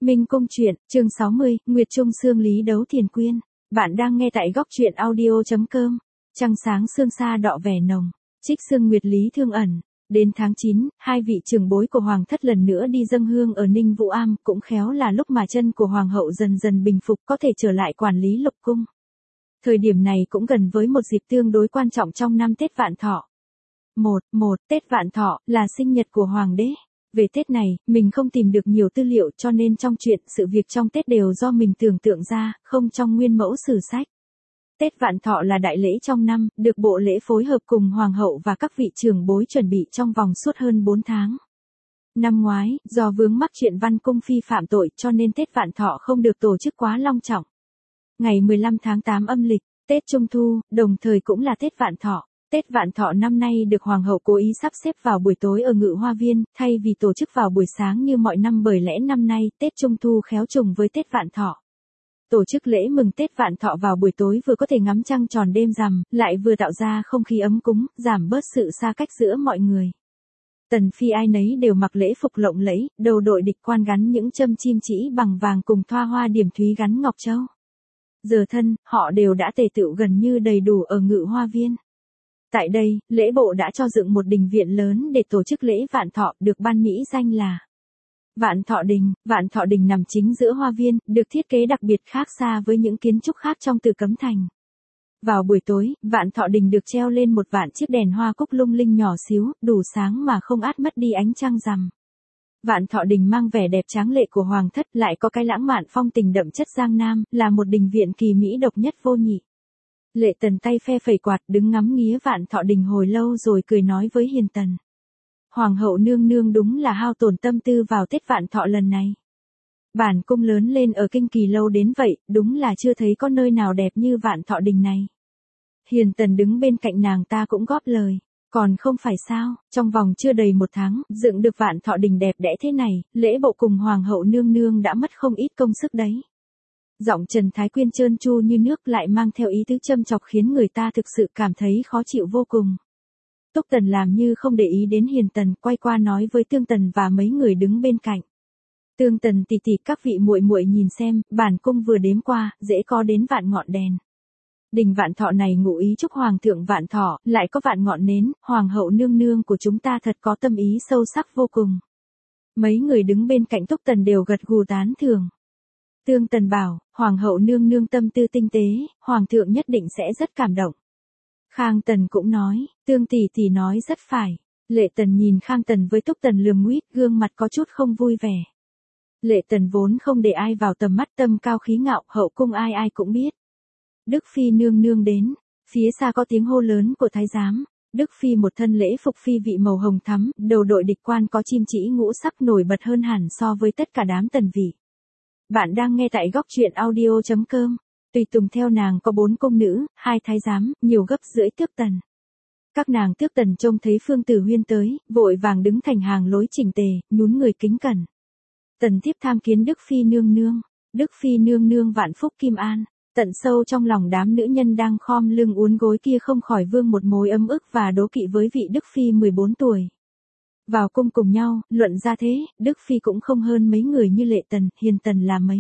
Minh Cung truyện, chương 60, Nguyệt Trung Sương Lý Đấu Thiền Quyên. Bạn đang nghe tại góc truyện audio.com. Trăng sáng sương sa đọ vẻ nồng, trích sương nguyệt lý thương ẩn. Đến tháng 9, hai vị trưởng bối của Hoàng thất lần nữa đi dâng hương ở Ninh Vũ Am, cũng khéo là lúc mà chân của Hoàng hậu dần dần bình phục, có thể trở lại quản lý lục cung. Thời điểm này cũng gần với một dịp tương đối quan trọng trong năm Tết Vạn Thọ. Tết Vạn Thọ là sinh nhật của Hoàng đế. Về Tết này, mình không tìm được nhiều tư liệu cho nên trong chuyện sự việc trong Tết đều do mình tưởng tượng ra, không trong nguyên mẫu sử sách. Tết Vạn Thọ là đại lễ trong năm, được bộ lễ phối hợp cùng Hoàng hậu và các vị trưởng bối chuẩn bị trong vòng suốt hơn 4 tháng. Năm ngoái, do vướng mắc chuyện Văn Cung Phi phạm tội cho nên Tết Vạn Thọ không được tổ chức quá long trọng. Ngày 15 tháng 8 âm lịch, Tết Trung Thu, đồng thời cũng là Tết Vạn Thọ. Tết Vạn Thọ năm nay được Hoàng hậu cố ý sắp xếp vào buổi tối ở Ngự Hoa Viên, thay vì tổ chức vào buổi sáng như mọi năm, bởi lẽ năm nay Tết Trung Thu khéo trùng với Tết Vạn Thọ. Tổ chức lễ mừng Tết Vạn Thọ vào buổi tối vừa có thể ngắm trăng tròn đêm rằm, lại vừa tạo ra không khí ấm cúng, giảm bớt sự xa cách giữa mọi người. Tần phi ai nấy đều mặc lễ phục lộng lẫy, đầu đội địch quan gắn những châm chim chỉ bằng vàng cùng thoa hoa điểm thúy gắn ngọc châu. Giờ thân, họ đều đã tề tựu gần như đầy đủ ở Ngự Hoa Viên. Tại đây, lễ bộ đã cho dựng một đình viện lớn để tổ chức lễ Vạn Thọ, được ban mỹ danh là Vạn Thọ Đình. Vạn Thọ Đình nằm chính giữa hoa viên, được thiết kế đặc biệt khác xa với những kiến trúc khác trong Từ Cấm Thành. Vào buổi tối, Vạn Thọ Đình được treo lên một vạn chiếc đèn hoa cúc lung linh nhỏ xíu, đủ sáng mà không át mất đi ánh trăng rằm. Vạn Thọ Đình mang vẻ đẹp tráng lệ của Hoàng thất, lại có cái lãng mạn phong tình đậm chất Giang Nam, là một đình viện kỳ mỹ độc nhất vô nhị. Lệ Tần tay phe phẩy quạt, đứng ngắm nghía Vạn Thọ Đình hồi lâu rồi cười nói với Hiền Tần. Hoàng hậu nương nương đúng là hao tổn tâm tư vào Tết Vạn Thọ lần này. Bản cung lớn lên ở Kinh Kỳ lâu đến vậy, đúng là chưa thấy có nơi nào đẹp như Vạn Thọ Đình này. Hiền Tần đứng bên cạnh nàng ta cũng góp lời. Còn không phải sao, trong vòng chưa đầy 1 tháng, dựng được Vạn Thọ Đình đẹp đẽ thế này, lễ bộ cùng Hoàng hậu nương nương đã mất không ít công sức đấy. Giọng Trần Thái Quyên trơn tru như nước, lại mang theo ý tứ châm chọc khiến người ta thực sự cảm thấy khó chịu vô cùng. Túc Tần làm như không để ý đến Hiền Tần, quay qua nói với Tương Tần và mấy người đứng bên cạnh. Tương Tần tỷ tỷ, các vị muội muội nhìn xem, bản cung vừa đếm qua, dễ có đến vạn ngọn đèn. Đình Vạn Thọ này ngụ ý chúc Hoàng thượng Vạn Thọ, lại có vạn ngọn nến, Hoàng hậu nương nương của chúng ta thật có tâm ý sâu sắc vô cùng. Mấy người đứng bên cạnh Túc Tần đều gật gù tán thưởng. Tương Tần bảo, Hoàng hậu nương nương tâm tư tinh tế, Hoàng thượng nhất định sẽ rất cảm động. Khang Tần cũng nói, Tương tỷ tỷ nói rất phải. Lệ Tần nhìn Khang Tần với Túc Tần lườm nguýt, gương mặt có chút không vui vẻ. Lệ Tần vốn không để ai vào tầm mắt, tâm cao khí ngạo, hậu cung ai ai cũng biết. Đức Phi nương nương đến, phía xa có tiếng hô lớn của thái giám. Đức Phi một thân lễ phục phi vị màu hồng thắm, đầu đội địch quan có chim chỉ ngũ sắc nổi bật hơn hẳn so với tất cả đám tần vị. Bạn đang nghe tại góc truyện audio.com. Tùy tùng theo nàng có 4 cung nữ, 2 thái giám, nhiều gấp rưỡi tước tần. Các nàng tước tần trông thấy Phương Tử Huyên tới, vội vàng đứng thành hàng lối chỉnh tề, nhún người kính cẩn. Tần thiếp tham kiến Đức Phi nương nương. Đức Phi nương nương vạn phúc kim an. Tận sâu trong lòng đám nữ nhân đang khom lưng uốn gối kia không khỏi vương một mối ấm ức và đố kỵ với vị Đức Phi 14 tuổi. Vào cung cùng nhau, luận ra thế, Đức Phi cũng không hơn mấy người như Lệ Tần, Hiền Tần là mấy.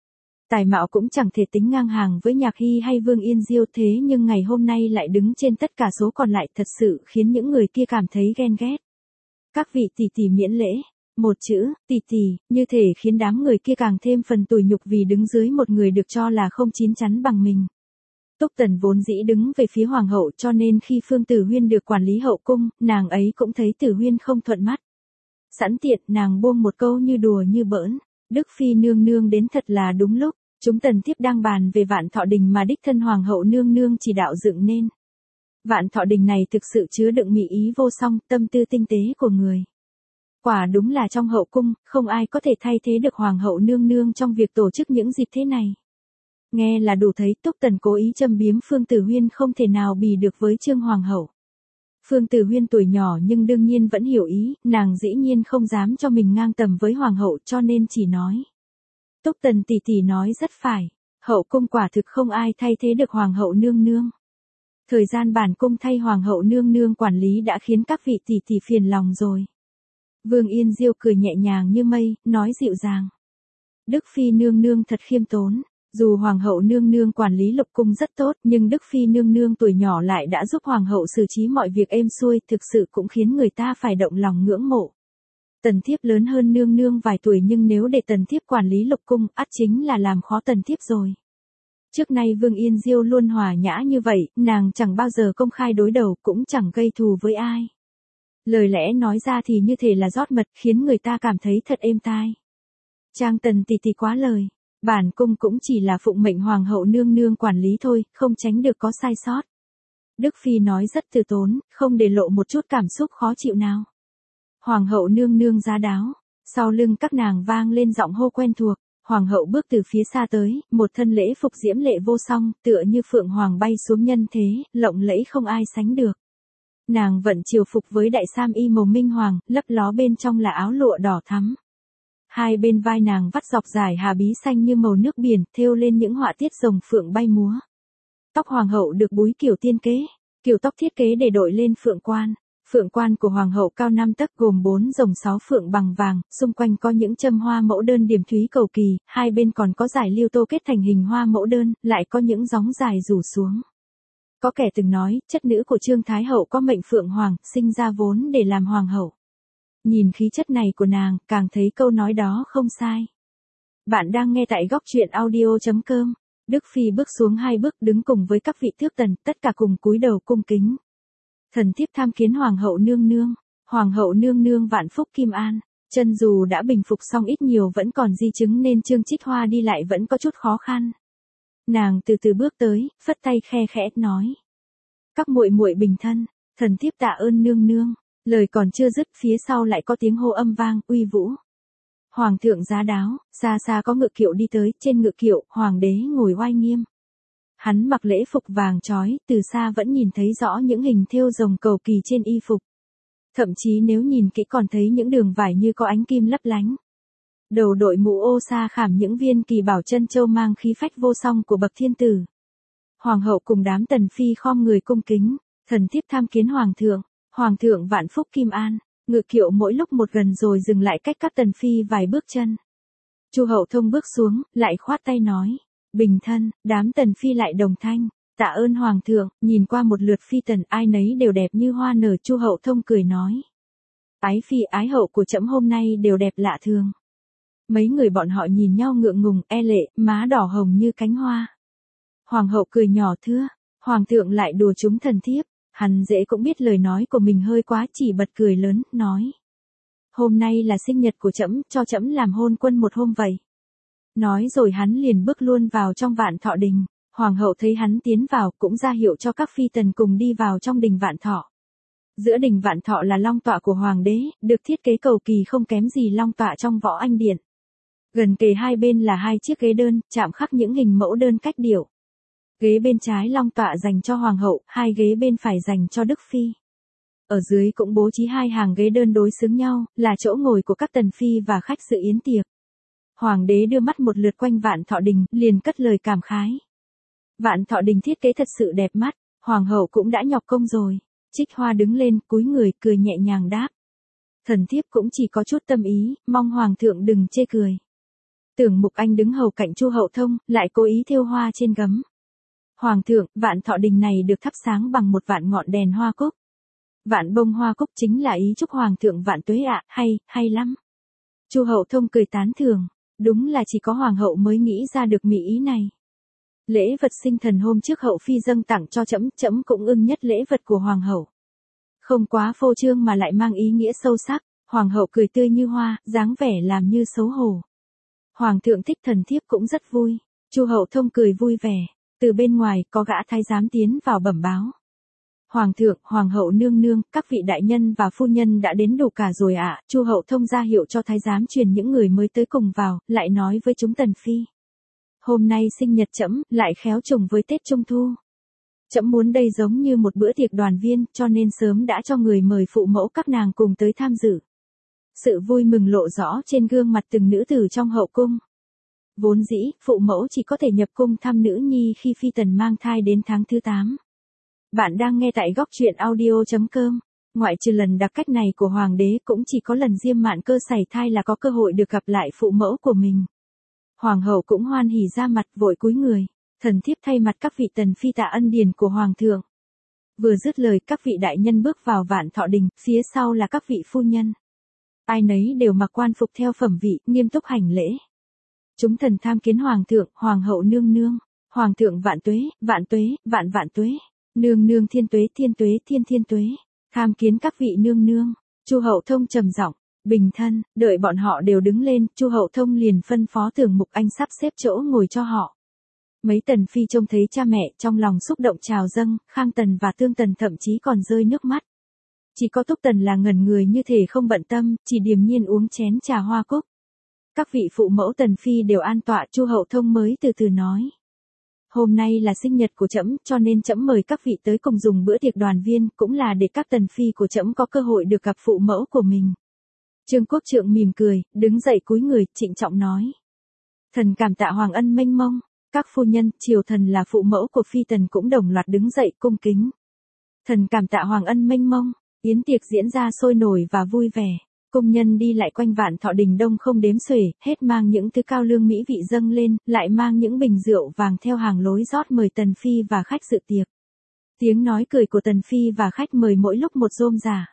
Tài mạo cũng chẳng thể tính ngang hàng với Nhạc Hy hay Vương Yên Diêu, thế nhưng ngày hôm nay lại đứng trên tất cả số còn lại, thật sự khiến những người kia cảm thấy ghen ghét. Các vị tỷ tỷ miễn lễ. Một chữ, tỷ tỷ, như thể khiến đám người kia càng thêm phần tủi nhục vì đứng dưới một người được cho là không chín chắn bằng mình. Túc Tần vốn dĩ đứng về phía Hoàng hậu, cho nên khi Phương Tử Huyên được quản lý hậu cung, nàng ấy cũng thấy Tử Huyên không thuận mắt. Sẵn tiện, nàng buông một câu như đùa như bỡn. Đức Phi nương nương đến thật là đúng lúc, chúng tần thiếp đang bàn về Vạn Thọ Đình mà đích thân Hoàng hậu nương nương chỉ đạo dựng nên. Vạn Thọ Đình này thực sự chứa đựng mỹ ý vô song, tâm tư tinh tế của người. Quả đúng là trong hậu cung, không ai có thể thay thế được Hoàng hậu nương nương trong việc tổ chức những dịp thế này. Nghe là đủ thấy Túc Tần cố ý châm biếm Phương Tử Huyên không thể nào bì được với Trương Hoàng hậu. Phương Tử Huyên tuổi nhỏ nhưng đương nhiên vẫn hiểu ý, nàng dĩ nhiên không dám cho mình ngang tầm với Hoàng hậu cho nên chỉ nói. Túc Tần tỷ tỷ nói rất phải, hậu cung quả thực không ai thay thế được Hoàng hậu nương nương. Thời gian bản cung thay Hoàng hậu nương nương quản lý đã khiến các vị tỷ tỷ phiền lòng rồi. Vương Yên Diêu cười nhẹ nhàng như mây, nói dịu dàng. Đức Phi nương nương thật khiêm tốn. Dù Hoàng hậu nương nương quản lý lục cung rất tốt, nhưng Đức Phi nương nương tuổi nhỏ lại đã giúp Hoàng hậu xử trí mọi việc êm xuôi, thực sự cũng khiến người ta phải động lòng ngưỡng mộ. Tần thiếp lớn hơn nương nương vài tuổi, nhưng nếu để tần thiếp quản lý lục cung, ắt chính là làm khó tần thiếp rồi. Trước nay Vương Yên Diêu luôn hòa nhã như vậy, nàng chẳng bao giờ công khai đối đầu, cũng chẳng gây thù với ai. Lời lẽ nói ra thì như thể là rót mật, khiến người ta cảm thấy thật êm tai. Trang Tần tỷ tỷ quá lời. Bản cung cũng chỉ là phụng mệnh Hoàng hậu nương nương quản lý thôi, không tránh được có sai sót. Đức Phi nói rất từ tốn, không để lộ một chút cảm xúc khó chịu nào. Hoàng hậu nương nương giá đáo. Sau lưng các nàng vang lên giọng hô quen thuộc. Hoàng hậu bước từ phía xa tới, một thân lễ phục diễm lệ vô song, tựa như phượng hoàng bay xuống nhân thế, lộng lẫy không ai sánh được. Nàng vận triều phục với đại sam y màu minh hoàng, lấp ló bên trong là áo lụa đỏ thắm. Hai bên vai nàng vắt dọc dài hà bí xanh như màu nước biển, thêu lên những họa tiết rồng phượng bay múa. Tóc hoàng hậu được búi kiểu tiên kế, kiểu tóc thiết kế để đội lên phượng quan. Phượng quan của hoàng hậu cao 5 tấc, gồm 4 rồng 6 phượng bằng vàng, xung quanh có những châm hoa mẫu đơn điểm thúy cầu kỳ, hai bên còn có dải liêu tô kết thành hình hoa mẫu đơn, lại có những gióng dài rủ xuống. Có kẻ từng nói, chất nữ của Trương Thái hậu có mệnh phượng hoàng, sinh ra vốn để làm hoàng hậu. Nhìn khí chất này của nàng, càng thấy câu nói đó không sai. Bạn đang nghe tại góc truyện audio.com. Đức Phi bước xuống 2 bước, đứng cùng với các vị thước tần, tất cả cùng cúi đầu cung kính. Thần thiếp tham kiến Hoàng hậu nương nương. Hoàng hậu nương nương vạn phúc kim an. Chân dù đã bình phục xong ít nhiều vẫn còn di chứng nên Trương Trích Hoa đi lại vẫn có chút khó khăn. Nàng từ từ bước tới, phất tay khe khẽ nói: "Các muội muội bình thân, thần thiếp tạ ơn nương nương." Lời còn chưa dứt, phía sau lại có tiếng hô âm vang, uy vũ. Hoàng thượng giá đáo, xa xa có ngựa kiệu đi tới, trên ngựa kiệu, hoàng đế ngồi oai nghiêm. Hắn mặc lễ phục vàng chói, từ xa vẫn nhìn thấy rõ những hình thêu rồng cầu kỳ trên y phục. Thậm chí nếu nhìn kỹ còn thấy những đường vải như có ánh kim lấp lánh. Đầu đội mũ ô sa khảm những viên kỳ bảo chân châu mang khí phách vô song của bậc thiên tử. Hoàng hậu cùng đám tần phi khom người cung kính, thần thiếp tham kiến hoàng thượng. Hoàng thượng vạn phúc kim an. Ngựa kiệu mỗi lúc một gần rồi dừng lại cách các tần phi vài bước chân. Chu Hậu Thông bước xuống, lại khoát tay nói: "Bình thân." Đám tần phi lại đồng thanh: "Tạ ơn hoàng thượng." Nhìn qua một lượt phi tần, ai nấy đều đẹp như hoa nở. Chu Hậu Thông cười nói: "Ái phi ái hậu của trẫm hôm nay đều đẹp lạ thường." Mấy người bọn họ nhìn nhau ngượng ngùng, e lệ, má đỏ hồng như cánh hoa. Hoàng hậu cười nhỏ thưa: "Hoàng thượng lại đùa chúng thần thiếp." Hắn dễ cũng biết lời nói của mình hơi quá, chỉ bật cười lớn, nói: "Hôm nay là sinh nhật của trẫm, cho trẫm làm hôn quân một hôm vậy." Nói rồi hắn liền bước luôn vào trong Vạn Thọ đình. Hoàng hậu thấy hắn tiến vào, cũng ra hiệu cho các phi tần cùng đi vào trong đình Vạn Thọ. Giữa đình Vạn Thọ là long tọa của hoàng đế, được thiết kế cầu kỳ không kém gì long tọa trong Võ Anh điện. Gần kề hai bên là 2 chiếc ghế đơn, chạm khắc những hình mẫu đơn cách điệu. Ghế bên trái long tọa dành cho hoàng hậu, 2 ghế bên phải dành cho Đức Phi. Ở dưới cũng bố trí 2 hàng ghế đơn đối xứng nhau, là chỗ ngồi của các tần phi và khách dự yến tiệc. Hoàng đế đưa mắt một lượt quanh Vạn Thọ đình, liền cất lời cảm khái: "Vạn Thọ đình thiết kế thật sự đẹp mắt, hoàng hậu cũng đã nhọc công rồi." Trích Hoa đứng lên, cúi người, cười nhẹ nhàng đáp: "Thần thiếp cũng chỉ có chút tâm ý, mong hoàng thượng đừng chê cười." Tưởng Mục Anh đứng hầu cạnh Chu Hậu Thông, lại cố ý thêu hoa trên gấm. "Hoàng thượng, Vạn Thọ đình này được thắp sáng bằng 1 vạn ngọn đèn hoa cúc. Vạn bông hoa cúc chính là ý chúc hoàng thượng vạn tuế ạ, hay lắm." Chu Hậu Thông cười tán thưởng: "Đúng là chỉ có hoàng hậu mới nghĩ ra được mỹ ý này. Lễ vật sinh thần hôm trước hậu phi dâng tặng cho trẫm, trẫm cũng ưng nhất lễ vật của hoàng hậu. Không quá phô trương mà lại mang ý nghĩa sâu sắc." Hoàng hậu cười tươi như hoa, dáng vẻ làm như xấu hổ. "Hoàng thượng thích thần thiếp cũng rất vui." Chu Hậu Thông cười vui vẻ. Từ bên ngoài, có gã thái giám tiến vào bẩm báo: "Hoàng thượng, hoàng hậu nương nương, các vị đại nhân và phu nhân đã đến đủ cả rồi ạ." Chu Hậu Thông ra hiệu cho thái giám truyền những người mới tới cùng vào, lại nói với chúng tần phi: "Hôm nay sinh nhật trẫm, lại khéo trùng với Tết Trung Thu. Trẫm muốn đây giống như một bữa tiệc đoàn viên, cho nên sớm đã cho người mời phụ mẫu các nàng cùng tới tham dự." Sự vui mừng lộ rõ trên gương mặt từng nữ tử trong hậu cung. Vốn dĩ, phụ mẫu chỉ có thể nhập cung thăm nữ nhi khi phi tần mang thai đến tháng thứ 8. Bạn đang nghe tại góc truyện audio.com. Ngoại trừ lần đặc cách này của hoàng đế, cũng chỉ có lần Diêm Mạn Cơ sảy thai là có cơ hội được gặp lại phụ mẫu của mình. Hoàng hậu cũng hoan hỉ ra mặt vội cúi người, thần thiếp thay mặt các vị tần phi tạ ân điển của hoàng thượng. Vừa dứt lời các vị đại nhân bước vào Vạn Thọ Đình, phía sau là các vị phu nhân. Ai nấy đều mặc quan phục theo phẩm vị, nghiêm túc hành lễ. Chúng thần tham kiến hoàng thượng, hoàng hậu nương nương. Hoàng thượng vạn tuế, vạn vạn tuế. Nương nương thiên tuế, thiên tuế. Tham kiến các vị nương nương. Chu Hậu Thông trầm giọng, bình thân, đợi bọn họ đều đứng lên, Chu Hậu Thông liền phân phó Tưởng Mục Anh sắp xếp chỗ ngồi cho họ. Mấy tần phi trông thấy cha mẹ trong lòng xúc động trào dâng, Khang Tần và Tương Tần thậm chí còn rơi nước mắt. Chỉ có Túc Tần là ngẩn người như thể không bận tâm, chỉ điềm nhiên uống chén trà hoa cúc. Các vị phụ mẫu tần phi đều an tọa, Chu Hậu Thông mới từ từ nói. Hôm nay là sinh nhật của trẫm, cho nên trẫm mời các vị tới cùng dùng bữa tiệc đoàn viên, cũng là để các tần phi của trẫm có cơ hội được gặp phụ mẫu của mình. Trương Quốc Trượng mỉm cười, đứng dậy cúi người, trịnh trọng nói. Thần cảm tạ hoàng ân mênh mông. Các phu nhân, triều thần là phụ mẫu của phi tần cũng đồng loạt đứng dậy cung kính. Thần cảm tạ hoàng ân mênh mông. Yến tiệc diễn ra sôi nổi và vui vẻ. Cung nhân đi lại quanh Vạn Thọ Đình đông không đếm xuể, hết mang những thứ cao lương mỹ vị dâng lên, lại mang những bình rượu vàng theo hàng lối rót mời tần phi và khách dự tiệc. Tiếng nói cười của tần phi và khách mời mỗi lúc một rôm rả.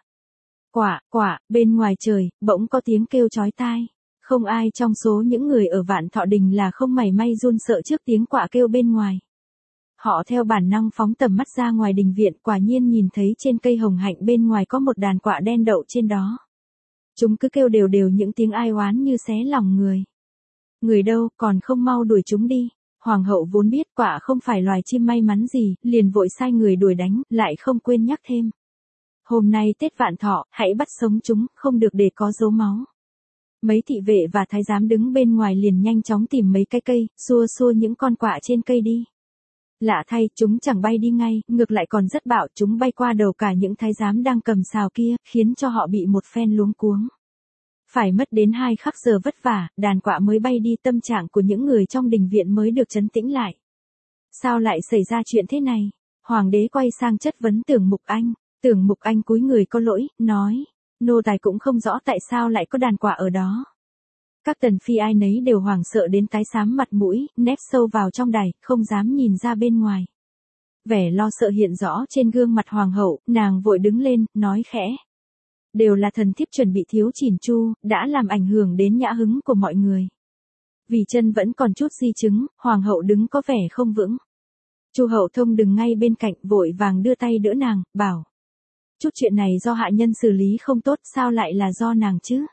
Bên ngoài trời, bỗng có tiếng kêu chói tai. Không ai trong số những người ở Vạn Thọ Đình là không mảy may run sợ trước tiếng quạ kêu bên ngoài. Họ theo bản năng phóng tầm mắt ra ngoài đình viện, quả nhiên nhìn thấy trên cây hồng hạnh bên ngoài có một đàn quạ đen đậu trên đó. Chúng cứ kêu đều đều những tiếng ai oán như xé lòng người. Người đâu, còn không mau đuổi chúng đi. Hoàng hậu vốn biết quạ không phải loài chim may mắn gì, liền vội sai người đuổi đánh, lại không quên nhắc thêm. Hôm nay Tết Vạn Thọ, hãy bắt sống chúng, không được để có dấu máu. Mấy thị vệ và thái giám đứng bên ngoài liền nhanh chóng tìm mấy cái cây, xua xua những con quạ trên cây đi. Lạ thay, chúng chẳng bay đi ngay, ngược lại còn rất bạo, chúng bay qua đầu cả những thái giám đang cầm sào kia, khiến cho họ bị một phen luống cuống. Phải mất đến 2 khắc giờ vất vả, đàn quạ mới bay đi, tâm trạng của những người trong đình viện mới được trấn tĩnh lại. Sao lại xảy ra chuyện thế này? Hoàng đế quay sang chất vấn Tưởng Mục Anh. Tưởng Mục Anh cúi người có lỗi, nói. Nô tài cũng không rõ tại sao lại có đàn quạ ở đó. Các tần phi ai nấy đều hoảng sợ đến tái xám mặt mũi, nép sâu vào trong đài, không dám nhìn ra bên ngoài. Vẻ lo sợ hiện rõ trên gương mặt hoàng hậu, nàng vội đứng lên, nói khẽ. Đều là thần thiếp chuẩn bị thiếu chỉn chu, đã làm ảnh hưởng đến nhã hứng của mọi người. Vì chân vẫn còn chút di chứng, hoàng hậu đứng có vẻ không vững. Chu Hậu Thông đứng ngay bên cạnh, vội vàng đưa tay đỡ nàng, bảo. Chút chuyện này do hạ nhân xử lý không tốt, sao lại là do nàng chứ?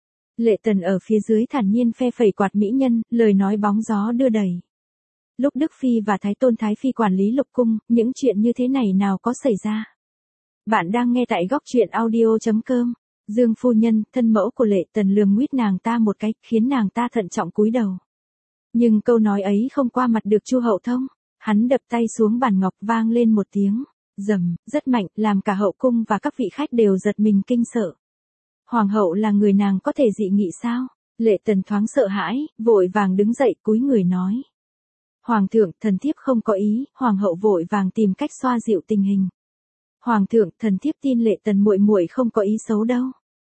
Lệ Tần ở phía dưới thản nhiên phe phẩy quạt mỹ nhân, lời nói bóng gió đưa đẩy. Lúc Đức Phi và Thái Tôn Thái Phi quản lý lục cung, những chuyện như thế này nào có xảy ra? Bạn đang nghe tại góc truyện audio.com. Dương phu nhân, thân mẫu của Lệ Tần lườm nguýt nàng ta một cái, khiến nàng ta thận trọng cúi đầu. Nhưng câu nói ấy không qua mặt được Chu Hậu Thông. Hắn đập tay xuống bàn ngọc, vang lên một tiếng rầm, rất mạnh, làm cả hậu cung và các vị khách đều giật mình kinh sợ. Hoàng hậu là người nàng có thể dị nghị sao? Lệ Tần thoáng sợ hãi, vội vàng đứng dậy cúi người nói. Hoàng thượng, thần thiếp không có ý. Hoàng hậu vội vàng tìm cách xoa dịu tình hình. Hoàng thượng, thần thiếp tin Lệ Tần muội muội không có ý xấu đâu.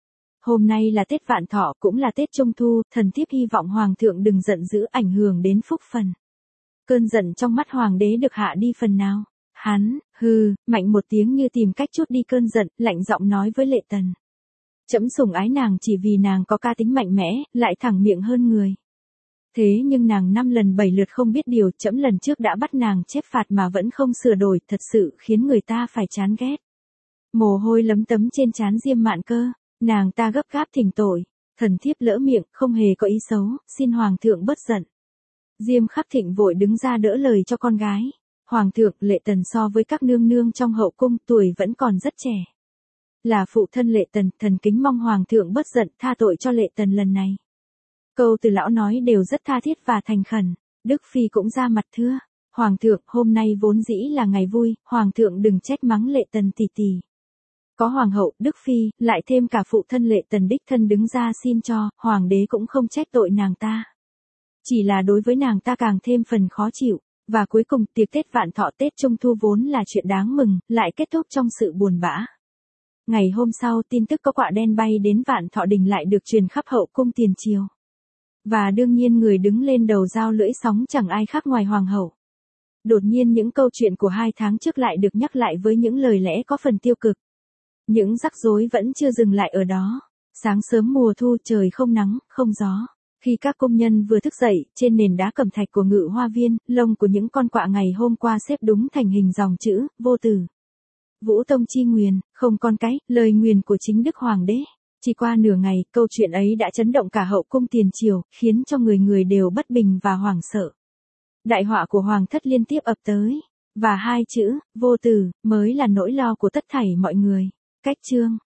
Hôm nay là Tết Vạn Thọ, cũng là Tết Trung Thu, thần thiếp hy vọng hoàng thượng đừng giận dữ, ảnh hưởng đến phúc phần. Cơn giận trong mắt hoàng đế được hạ đi phần nào. Hắn, mạnh một tiếng như tìm cách trút đi cơn giận, lạnh giọng nói với Lệ Tần. Trẫm sủng ái nàng chỉ vì nàng có cá tính mạnh mẽ, lại thẳng miệng hơn người. Thế nhưng nàng 5 lần 7 lượt không biết điều, trẫm lần trước đã bắt nàng chép phạt mà vẫn không sửa đổi, thật sự khiến người ta phải chán ghét. Mồ hôi lấm tấm trên trán Diêm Mạn Cơ, nàng ta gấp gáp thỉnh tội, thần thiếp lỡ miệng, không hề có ý xấu, xin hoàng thượng bớt giận. Diêm Khắc Thịnh vội đứng ra đỡ lời cho con gái. Hoàng thượng, Lệ Tần so với các nương nương trong hậu cung tuổi vẫn còn rất trẻ. Là phụ thân Lệ Tần, thần kính mong hoàng thượng bớt giận, tha tội cho Lệ Tần lần này. Câu từ lão nói đều rất tha thiết và thành khẩn. Đức Phi cũng ra mặt thưa. Hoàng thượng, hôm nay vốn dĩ là ngày vui, hoàng thượng đừng trách mắng Lệ Tần tỷ tỷ. Có hoàng hậu, Đức Phi, lại thêm cả phụ thân Lệ Tần đích thân đứng ra xin cho, hoàng đế cũng không trách tội nàng ta. Chỉ là đối với nàng ta càng thêm phần khó chịu. Và cuối cùng, tiệc Tết Vạn Thọ Tết Trung Thu vốn là chuyện đáng mừng, lại kết thúc trong sự buồn bã. Ngày hôm sau, tin tức có quạ đen bay đến Vạn Thọ Đình lại được truyền khắp hậu cung tiền triều. Và đương nhiên người đứng lên đầu dao lưỡi sóng chẳng ai khác ngoài hoàng hậu. Đột nhiên những câu chuyện của 2 tháng trước lại được nhắc lại với những lời lẽ có phần tiêu cực. Những rắc rối vẫn chưa dừng lại ở đó. Sáng sớm mùa thu trời không nắng, không gió. Khi các công nhân vừa thức dậy, trên nền đá cẩm thạch của Ngự Hoa Viên, lông của những con quạ ngày hôm qua xếp đúng thành hình dòng chữ, vô tử. Vũ Tông chi nguyền, không con cái, lời nguyền của chính Đức Hoàng đế. Chỉ qua nửa ngày, câu chuyện ấy đã chấn động cả hậu cung tiền triều, khiến cho người người đều bất bình và hoảng sợ. Đại họa của hoàng thất liên tiếp ập tới, và 2 chữ, vô tử, mới là nỗi lo của tất thảy mọi người. Cách chương